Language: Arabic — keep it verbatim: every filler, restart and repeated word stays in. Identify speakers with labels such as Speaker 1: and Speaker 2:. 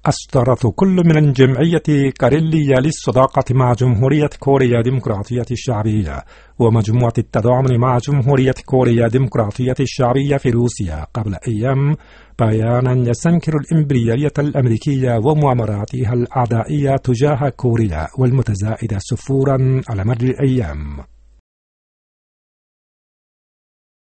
Speaker 1: أصدرت كل من الجمعية كاريلية للصداقة مع جمهورية كوريا الديمقراطية الشعبية ومجموعة التضامن مع جمهورية كوريا الديمقراطية الشعبية في روسيا قبل أيام بيانا يستنكر الإمبريالية الأمريكية ومؤامراتها الأعدائية تجاه كوريا والمتزايدة سفورا على مر الأيام.